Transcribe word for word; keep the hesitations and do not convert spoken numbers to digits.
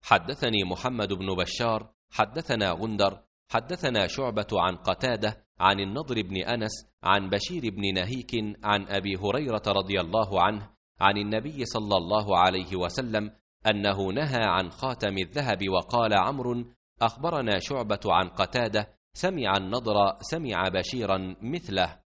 حدثني محمد بن بشار حدثنا غندر حدثنا شعبة عن قتادة عن النضر بن أنس عن بشير بن نهيك عن أبي هريرة رضي الله عنه عن النبي صلى الله عليه وسلم أنه نهى عن خاتم الذهب. وقال عمرو: أخبرنا شعبة عن قتادة سمع النضر سمع بشيرا مثله.